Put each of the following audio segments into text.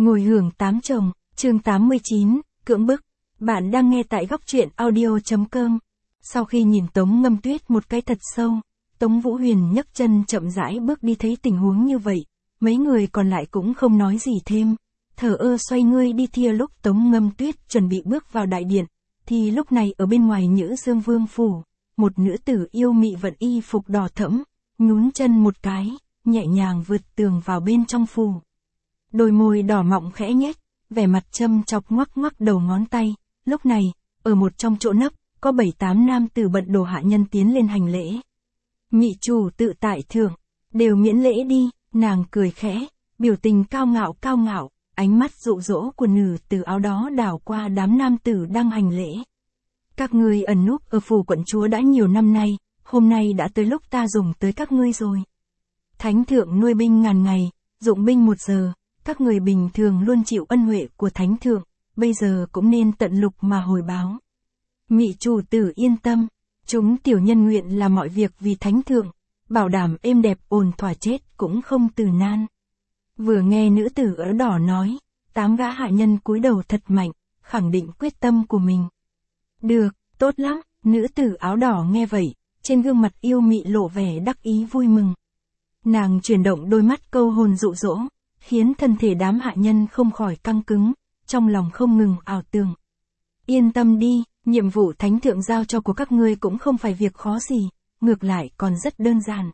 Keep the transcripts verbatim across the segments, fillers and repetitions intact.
Ngồi hưởng tám chồng, chương tám mươi chín, cưỡng bức. Bạn đang nghe tại góc truyện audio.com. Sau khi nhìn Tống Ngâm Tuyết một cái thật sâu, Tống Vũ Huyền nhấc chân chậm rãi bước đi. Thấy tình huống như vậy, mấy người còn lại cũng không nói gì thêm. Thờ ơ xoay người đi thia. Lúc Tống Ngâm Tuyết chuẩn bị bước vào đại điện, thì lúc này ở bên ngoài Nhữ Dương Vương phủ, một nữ tử yêu mị vận y phục đỏ thẫm, nhún chân một cái, nhẹ nhàng vượt tường vào bên trong phủ. Đôi môi đỏ mọng khẽ nhếch, vẻ mặt châm chọc ngoắc ngoắc đầu ngón tay. Lúc này, ở một trong chỗ nấp, có bảy tám nam tử bận đồ hạ nhân tiến lên hành lễ. Mị chủ tự tại thượng, đều miễn lễ đi. Nàng cười khẽ, biểu tình cao ngạo cao ngạo, ánh mắt dụ dỗ của nữ tử áo đó đảo qua đám nam tử đang hành lễ. Các ngươi ẩn núp ở phủ quận chúa đã nhiều năm nay, hôm nay đã tới lúc ta dùng tới các ngươi rồi. Thánh thượng nuôi binh ngàn ngày, dụng binh một giờ. Các người bình thường luôn chịu ân huệ của thánh thượng, bây giờ cũng nên tận lục mà hồi báo. Mị chủ tử yên tâm, chúng tiểu nhân nguyện làm mọi việc vì thánh thượng, bảo đảm êm đẹp ổn thỏa, chết cũng không từ nan. Vừa nghe nữ tử áo đỏ nói, tám gã hạ nhân cúi đầu thật mạnh, khẳng định quyết tâm của mình. Được, tốt lắm. Nữ tử áo đỏ nghe vậy, trên gương mặt yêu mị lộ vẻ đắc ý vui mừng. Nàng chuyển động đôi mắt câu hồn dụ dỗ, khiến thân thể đám hạ nhân không khỏi căng cứng, trong lòng không ngừng ảo tưởng. Yên tâm đi, nhiệm vụ thánh thượng giao cho của các ngươi cũng không phải việc khó gì, ngược lại còn rất đơn giản.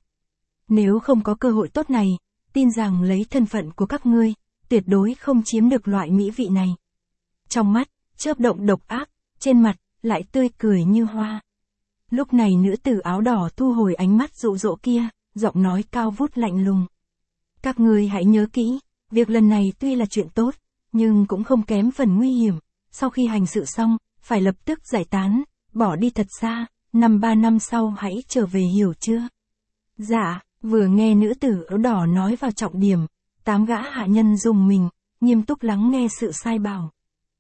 Nếu không có cơ hội tốt này, tin rằng lấy thân phận của các ngươi, tuyệt đối không chiếm được loại mỹ vị này. Trong mắt, chớp động độc ác, trên mặt, lại tươi cười như hoa. Lúc này nữ tử áo đỏ thu hồi ánh mắt dụ dỗ kia, giọng nói cao vút lạnh lùng. Các ngươi hãy nhớ kỹ, việc lần này tuy là chuyện tốt, nhưng cũng không kém phần nguy hiểm. Sau khi hành sự xong, phải lập tức giải tán, bỏ đi thật xa, năm ba năm sau hãy trở về, hiểu chưa? Dạ. Vừa nghe nữ tử áo đỏ nói vào trọng điểm, tám gã hạ nhân rùng mình, nghiêm túc lắng nghe sự sai bảo.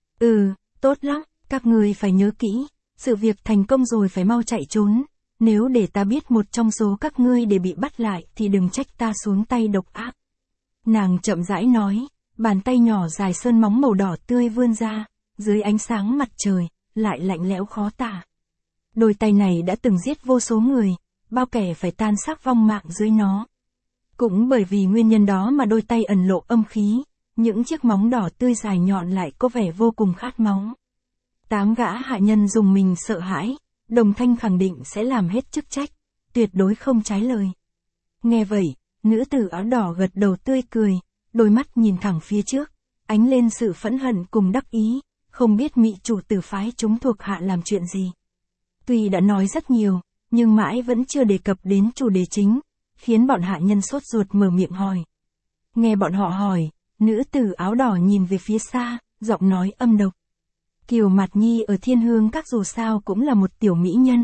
Ừ, tốt lắm, các ngươi phải nhớ kỹ, sự việc thành công rồi phải mau chạy trốn. Nếu để ta biết một trong số các ngươi để bị bắt lại thì đừng trách ta xuống tay độc ác. Nàng chậm rãi nói, bàn tay nhỏ dài sơn móng màu đỏ tươi vươn ra, dưới ánh sáng mặt trời, lại lạnh lẽo khó tả. Đôi tay này đã từng giết vô số người, bao kẻ phải tan xác vong mạng dưới nó. Cũng bởi vì nguyên nhân đó mà đôi tay ẩn lộ âm khí, những chiếc móng đỏ tươi dài nhọn lại có vẻ vô cùng khát máu. Tám gã hạ nhân dùng mình sợ hãi, đồng thanh khẳng định sẽ làm hết chức trách, tuyệt đối không trái lời. Nghe vậy, nữ tử áo đỏ gật đầu tươi cười, đôi mắt nhìn thẳng phía trước, ánh lên sự phẫn hận cùng đắc ý, không biết mị chủ tử phái chúng thuộc hạ làm chuyện gì. Tuy đã nói rất nhiều, nhưng mãi vẫn chưa đề cập đến chủ đề chính, khiến bọn hạ nhân sốt ruột mở miệng hỏi. Nghe bọn họ hỏi, nữ tử áo đỏ nhìn về phía xa, giọng nói âm độc. Kiều Mạt Nhi ở Thiên Hương Các dù sao cũng là một tiểu mỹ nhân.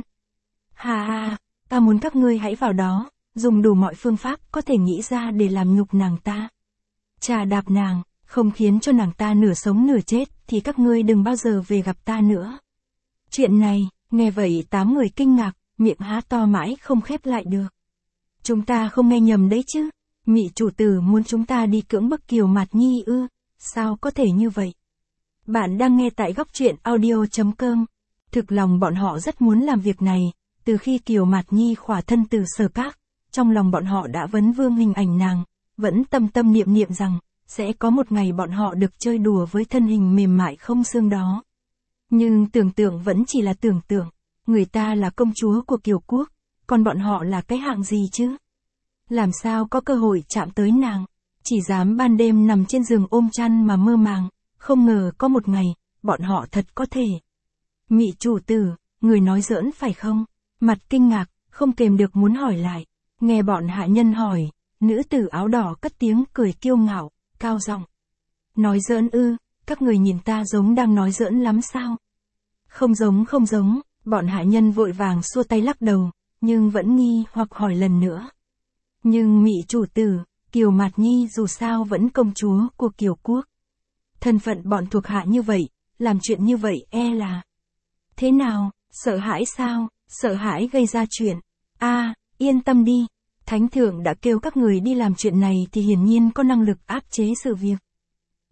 Hà hà, ta muốn các ngươi hãy vào đó, dùng đủ mọi phương pháp có thể nghĩ ra để làm nhục nàng ta. Trà đạp nàng, không khiến cho nàng ta nửa sống nửa chết, thì các ngươi đừng bao giờ về gặp ta nữa. Chuyện này, nghe vậy tám người kinh ngạc, miệng há to mãi không khép lại được. Chúng ta không nghe nhầm đấy chứ? Mị chủ tử muốn chúng ta đi cưỡng bức Kiều Mạt Nhi ư? Sao có thể như vậy? Bạn đang nghe tại góc truyện audio.com. Thực lòng bọn họ rất muốn làm việc này, từ khi Kiều Mạt Nhi khỏa thân từ Sở Các, trong lòng bọn họ đã vấn vương hình ảnh nàng, vẫn tâm tâm niệm niệm rằng, sẽ có một ngày bọn họ được chơi đùa với thân hình mềm mại không xương đó. Nhưng tưởng tượng vẫn chỉ là tưởng tượng, người ta là công chúa của Kiều Quốc, còn bọn họ là cái hạng gì chứ? Làm sao có cơ hội chạm tới nàng, chỉ dám ban đêm nằm trên giường ôm chăn mà mơ màng, không ngờ có một ngày, bọn họ thật có thể. Mị chủ tử, người nói giỡn phải không? Mặt kinh ngạc, không kềm được muốn hỏi lại, nghe bọn hạ nhân hỏi, nữ tử áo đỏ cất tiếng cười kiêu ngạo, cao giọng. Nói giỡn ư, các người nhìn ta giống đang nói giỡn lắm sao? Không giống không giống, bọn hạ nhân vội vàng xua tay lắc đầu, nhưng vẫn nghi hoặc hỏi lần nữa. Nhưng mị chủ tử, Kiều Mạt Nhi dù sao vẫn công chúa của Kiều Quốc. Thân phận bọn thuộc hạ như vậy, làm chuyện như vậy e là... Thế nào, sợ hãi sao, sợ hãi gây ra chuyện? A, à, yên tâm đi, Thánh thượng đã kêu các người đi làm chuyện này thì hiển nhiên có năng lực áp chế sự việc.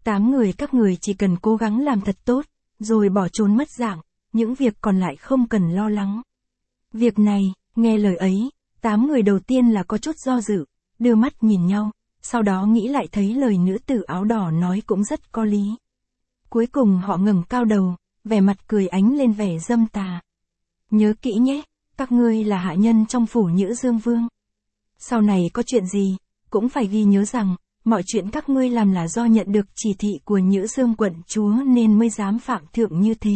Tám người các người chỉ cần cố gắng làm thật tốt, rồi bỏ trốn mất dạng, những việc còn lại không cần lo lắng. Việc này, nghe lời ấy, tám người đầu tiên là có chút do dự, đưa mắt nhìn nhau, sau đó nghĩ lại thấy lời nữ tử áo đỏ nói cũng rất có lý. Cuối cùng họ ngẩng cao đầu, vẻ mặt cười ánh lên vẻ dâm tà. Nhớ kỹ nhé, các ngươi là hạ nhân trong phủ Nhữ Dương Vương. Sau này có chuyện gì, cũng phải ghi nhớ rằng, mọi chuyện các ngươi làm là do nhận được chỉ thị của Nhữ Dương quận chúa nên mới dám phạm thượng như thế.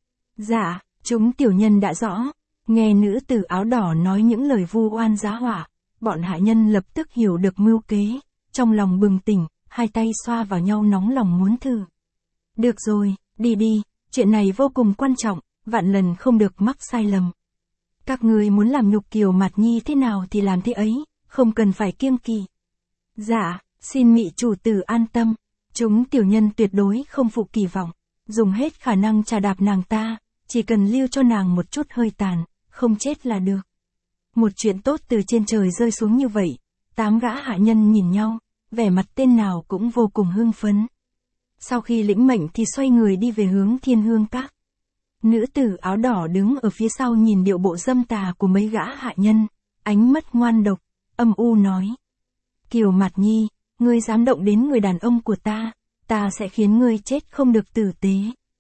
Dạ, chúng tiểu nhân đã rõ. Nghe nữ tử áo đỏ nói những lời vu oan giá họa, bọn hạ nhân lập tức hiểu được mưu kế, trong lòng bừng tỉnh, hai tay xoa vào nhau nóng lòng muốn thử. Được rồi, đi đi, chuyện này vô cùng quan trọng, vạn lần không được mắc sai lầm. Các ngươi muốn làm nhục Kiều Mạt Nhi thế nào thì làm thế ấy, không cần phải kiêng kỵ. Dạ, xin mị chủ tử an tâm, chúng tiểu nhân tuyệt đối không phụ kỳ vọng, dùng hết khả năng trà đạp nàng ta, chỉ cần lưu cho nàng một chút hơi tàn, không chết là được. Một chuyện tốt từ trên trời rơi xuống như vậy, tám gã hạ nhân nhìn nhau, vẻ mặt tên nào cũng vô cùng hưng phấn. Sau khi lĩnh mệnh thì xoay người đi về hướng Thiên Hương Các. Nữ tử áo đỏ đứng ở phía sau nhìn điệu bộ dâm tà của mấy gã hạ nhân, ánh mắt ngoan độc, âm u nói. Kiều Mạt Nhi, ngươi dám động đến người đàn ông của ta, ta sẽ khiến ngươi chết không được tử tế.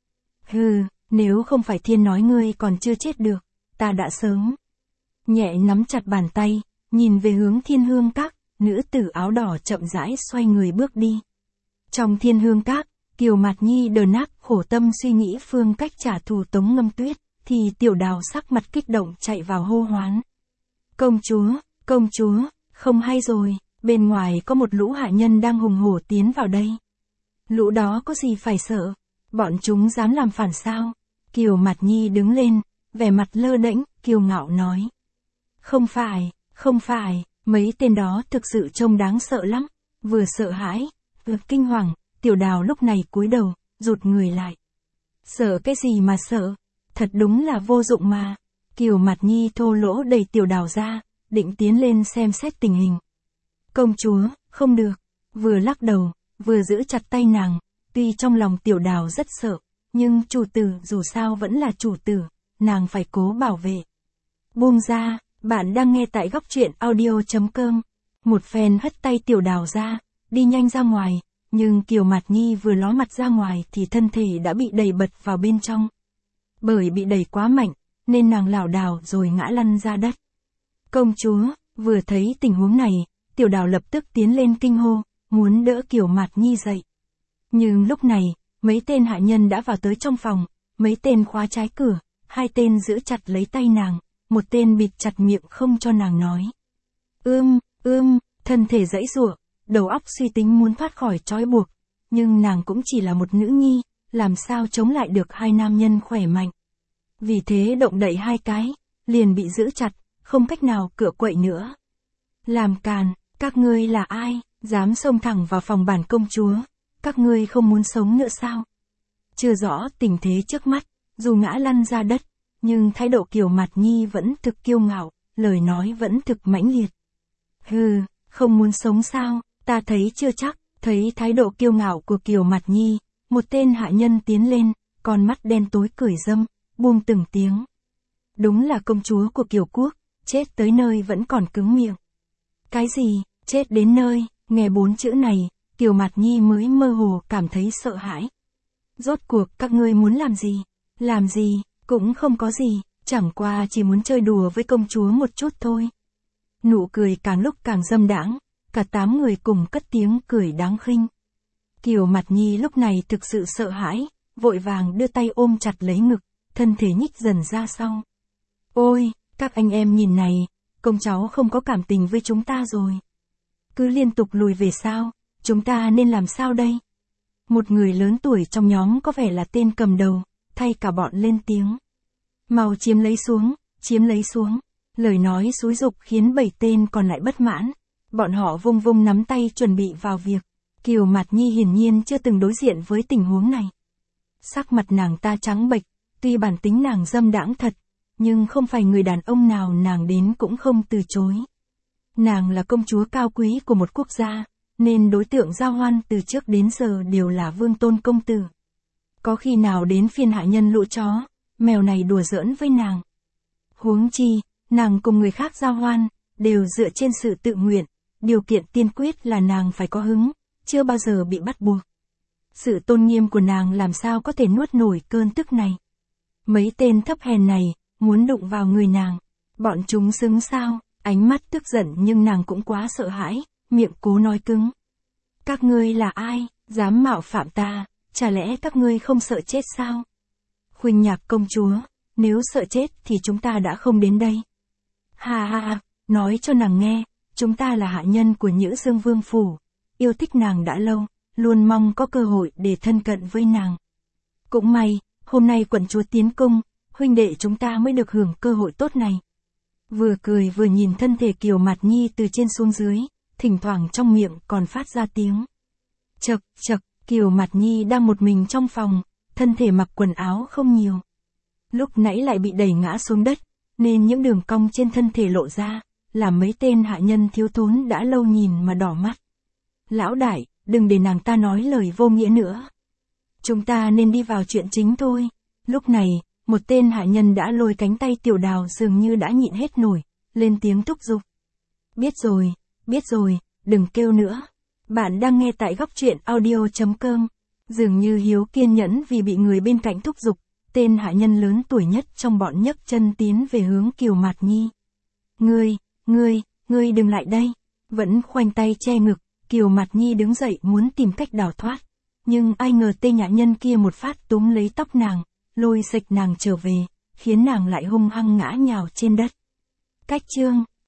Hừ, nếu không phải thiên nói ngươi còn chưa chết được, ta đã sớm. Nhẹ nắm chặt bàn tay, nhìn về hướng Thiên Hương Các, nữ tử áo đỏ chậm rãi xoay người bước đi. Trong Thiên Hương Các, Kiều Mạt Nhi đờ nát khổ tâm suy nghĩ phương cách trả thù Tống Ngâm Tuyết, thì Tiểu Đào sắc mặt kích động chạy vào hô hoán. Công chúa, công chúa, không hay rồi, bên ngoài có một lũ hạ nhân đang hùng hổ tiến vào đây. Lũ đó có gì phải sợ, bọn chúng dám làm phản sao? Kiều Mạt Nhi đứng lên, vẻ mặt lơ đễnh, kiêu ngạo nói. Không phải, không phải, mấy tên đó thực sự trông đáng sợ lắm, vừa sợ hãi, vừa kinh hoàng. Tiểu Đào lúc này cúi đầu, rụt người lại. Sợ cái gì mà sợ, thật đúng là vô dụng mà. Kiều Mạt Nhi thô lỗ đẩy Tiểu Đào ra, định tiến lên xem xét tình hình. Công chúa, không được, vừa lắc đầu, vừa giữ chặt tay nàng, tuy trong lòng Tiểu Đào rất sợ, nhưng chủ tử dù sao vẫn là chủ tử, nàng phải cố bảo vệ. Buông ra, bạn đang nghe tại góc truyện audio chấm com. Một phen hất tay Tiểu Đào ra, đi nhanh ra ngoài. Nhưng Kiều Mạt Nhi vừa ló mặt ra ngoài thì thân thể đã bị đẩy bật vào bên trong. Bởi bị đẩy quá mạnh, nên nàng lảo đảo rồi ngã lăn ra đất. Công chúa, vừa thấy tình huống này, Tiểu Đào lập tức tiến lên kinh hô, muốn đỡ Kiều Mạt Nhi dậy. Nhưng lúc này, mấy tên hạ nhân đã vào tới trong phòng, mấy tên khóa trái cửa, hai tên giữ chặt lấy tay nàng, một tên bịt chặt miệng không cho nàng nói. Ưm, ưm, thân thể giãy giụa. Đầu óc suy tính muốn thoát khỏi trói buộc, nhưng nàng cũng chỉ là một nữ nhi, làm sao chống lại được hai nam nhân khỏe mạnh. Vì thế động đậy hai cái, liền bị giữ chặt, không cách nào cựa quậy nữa. Làm càn, các ngươi là ai, dám xông thẳng vào phòng bản công chúa, các ngươi không muốn sống nữa sao? Chưa rõ tình thế trước mắt, dù ngã lăn ra đất, nhưng thái độ Kiều Mạt Nhi vẫn thực kiêu ngạo, lời nói vẫn thực mãnh liệt. Hừ, không muốn sống sao? Ta thấy chưa chắc, thấy thái độ kiêu ngạo của Kiều Mạt Nhi, một tên hạ nhân tiến lên, con mắt đen tối cười dâm, buông từng tiếng. Đúng là công chúa của Kiều Quốc, chết tới nơi vẫn còn cứng miệng. Cái gì, chết đến nơi, nghe bốn chữ này, Kiều Mạt Nhi mới mơ hồ cảm thấy sợ hãi. Rốt cuộc các ngươi muốn làm gì? Làm gì, cũng không có gì, chẳng qua chỉ muốn chơi đùa với công chúa một chút thôi. Nụ cười càng lúc càng dâm đãng. Cả tám người cùng cất tiếng cười đáng khinh. Kiều Mạt Nhi lúc này thực sự sợ hãi, vội vàng đưa tay ôm chặt lấy ngực, thân thể nhích dần ra sau. Ôi, các anh em nhìn này, công cháu không có cảm tình với chúng ta rồi. Cứ liên tục lùi về sao, chúng ta nên làm sao đây? Một người lớn tuổi trong nhóm có vẻ là tên cầm đầu, thay cả bọn lên tiếng. Mau chiếm lấy xuống, chiếm lấy xuống. Lời nói xúi giục khiến bảy tên còn lại bất mãn. Bọn họ vung vung nắm tay chuẩn bị vào việc. Kiều Mạt Nhi hiển nhiên chưa từng đối diện với tình huống này. Sắc mặt nàng ta trắng bệch, tuy bản tính nàng dâm đãng thật, nhưng không phải người đàn ông nào nàng đến cũng không từ chối. Nàng là công chúa cao quý của một quốc gia, nên đối tượng giao hoan từ trước đến giờ đều là Vương Tôn công tử. Có khi nào đến phiên hạ nhân lũ chó, mèo này đùa giỡn với nàng. Huống chi, nàng cùng người khác giao hoan, đều dựa trên sự tự nguyện, điều kiện tiên quyết là nàng phải có hứng, chưa bao giờ bị bắt buộc. Sự tôn nghiêm của nàng làm sao có thể nuốt nổi cơn tức này. Mấy tên thấp hèn này, muốn đụng vào người nàng, bọn chúng xứng sao, ánh mắt tức giận nhưng nàng cũng quá sợ hãi, miệng cố nói cứng. Các ngươi là ai, dám mạo phạm ta, chả lẽ các ngươi không sợ chết sao? Khuynh Nhạc công chúa, nếu sợ chết thì chúng ta đã không đến đây. Ha ha ha, nói cho nàng nghe, chúng ta là hạ nhân của Nhữ Dương Vương phủ, yêu thích nàng đã lâu, luôn mong có cơ hội để thân cận với nàng. Cũng may, hôm nay quận chúa tiến cung, huynh đệ chúng ta mới được hưởng cơ hội tốt này. Vừa cười vừa nhìn thân thể Kiều Mạt Nhi từ trên xuống dưới, thỉnh thoảng trong miệng còn phát ra tiếng. Chậc, chậc, Kiều Mạt Nhi đang một mình trong phòng, thân thể mặc quần áo không nhiều. Lúc nãy lại bị đẩy ngã xuống đất, nên những đường cong trên thân thể lộ ra, làm mấy tên hạ nhân thiếu thốn đã lâu nhìn mà đỏ mắt. Lão đại, đừng để nàng ta nói lời vô nghĩa nữa. Chúng ta nên đi vào chuyện chính thôi. Lúc này, một tên hạ nhân đã lôi cánh tay Tiểu Đào dường như đã nhịn hết nổi, lên tiếng thúc giục. Biết rồi, biết rồi, đừng kêu nữa. Bạn đang nghe tại góc truyện audio chấm com. Dường như Hiếu kiên nhẫn vì bị người bên cạnh thúc giục, tên hạ nhân lớn tuổi nhất trong bọn nhấc chân tiến về hướng Kiều Mạt Nhi. Ngươi, ngươi, ngươi đừng lại đây. Vẫn khoanh tay che ngực, Kiều Mạt Nhi đứng dậy muốn tìm cách đào thoát. Nhưng ai ngờ tên hạ nhân kia một phát túm lấy tóc nàng, lôi sạch nàng trở về, khiến nàng lại hung hăng ngã nhào trên đất. Cách chương